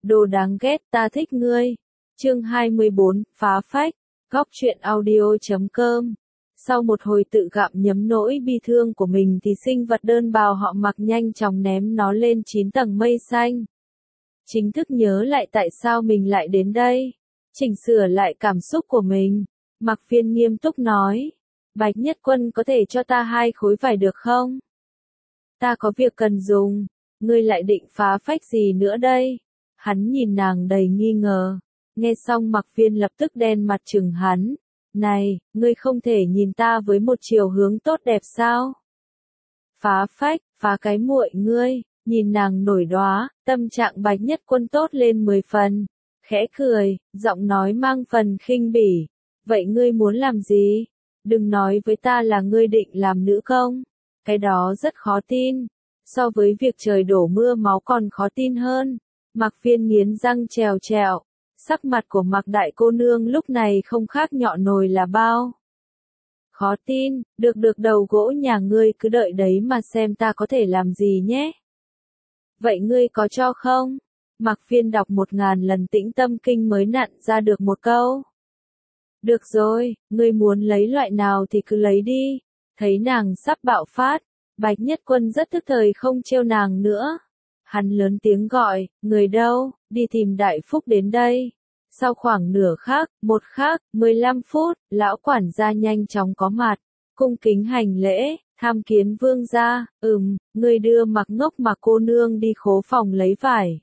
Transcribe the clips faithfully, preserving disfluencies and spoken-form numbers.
Đồ đáng ghét, ta thích ngươi. Chương hai mươi bốn, phá phách. Góc truyện audio chấm com. Sau một hồi tự gặm nhấm nỗi bi thương của mình thì sinh vật đơn bào họ Mặc nhanh chóng ném nó lên chín tầng mây xanh. Chính thức nhớ lại tại sao mình lại đến đây. Chỉnh sửa lại cảm xúc của mình. Mặc Phiên nghiêm túc nói. Bạch Nhất Quân có thể cho ta hai khối vải được không? Ta có việc cần dùng. Ngươi lại định phá phách gì nữa đây? Hắn nhìn nàng đầy nghi ngờ. Nghe xong Mặc Phiên lập tức đen mặt chừng hắn. Này, ngươi không thể nhìn ta với một chiều hướng tốt đẹp sao? Phá phách, phá cái muội ngươi, nhìn nàng nổi đóa, tâm trạng Bạch Nhất Quân tốt lên mười phần. Khẽ cười, giọng nói mang phần khinh bỉ. Vậy ngươi muốn làm gì? Đừng nói với ta là ngươi định làm nữ công. Cái đó rất khó tin. So với việc trời đổ mưa máu còn khó tin hơn. Mặc Phiên nghiến răng trèo trèo. Sắc mặt của Mặc đại cô nương lúc này không khác nhọ nồi là bao. Khó tin, được được đầu gỗ nhà ngươi cứ đợi đấy mà xem ta có thể làm gì nhé. Vậy ngươi có cho không? Mặc Phiên đọc một ngàn lần Tĩnh Tâm Kinh mới nặn ra được một câu. Được rồi, ngươi muốn lấy loại nào thì cứ lấy đi. Thấy nàng sắp bạo phát, Bạch Nhất Quân rất tức thời không trêu nàng nữa. Hắn lớn tiếng gọi, người đâu, đi tìm Đại Phúc đến đây. Sau khoảng nửa khắc, một khắc, mười lăm phút, lão quản gia nhanh chóng có mặt, cung kính hành lễ, tham kiến vương gia, ừm, người đưa Mặc Ngốc Mặc cô nương đi khố phòng lấy vải.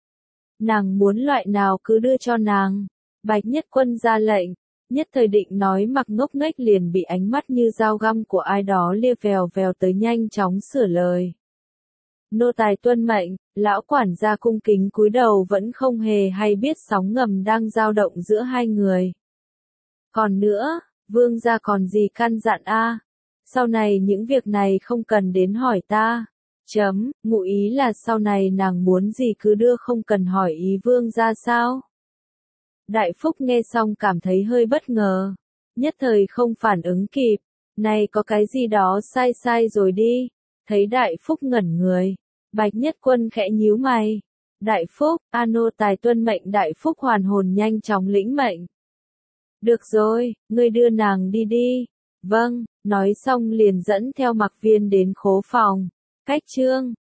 Nàng muốn loại nào cứ đưa cho nàng. Bạch Nhất Quân ra lệnh, nhất thời định nói Mặc Ngốc nghếch liền bị ánh mắt như dao găm của ai đó lia vèo vèo tới nhanh chóng sửa lời. Nô tài tuân mệnh, lão quản gia cung kính cúi đầu vẫn không hề hay biết sóng ngầm đang dao động giữa hai người. Còn nữa, vương gia còn gì căn dặn a? Sau này những việc này không cần đến hỏi ta. Chấm, ngụ ý là sau này nàng muốn gì cứ đưa không cần hỏi ý vương gia sao? Đại Phúc nghe xong cảm thấy hơi bất ngờ. Nhất thời không phản ứng kịp. Này có cái gì đó sai sai rồi đi. Thấy Đại Phúc ngẩn người. Bạch Nhất Quân khẽ nhíu mày. Đại Phúc, a nô tài tuân mệnh. Đại Phúc hoàn hồn nhanh chóng lĩnh mệnh. Được rồi, ngươi đưa nàng đi đi. Vâng, nói xong liền dẫn theo Mặc Viên đến khố phòng. Cách chương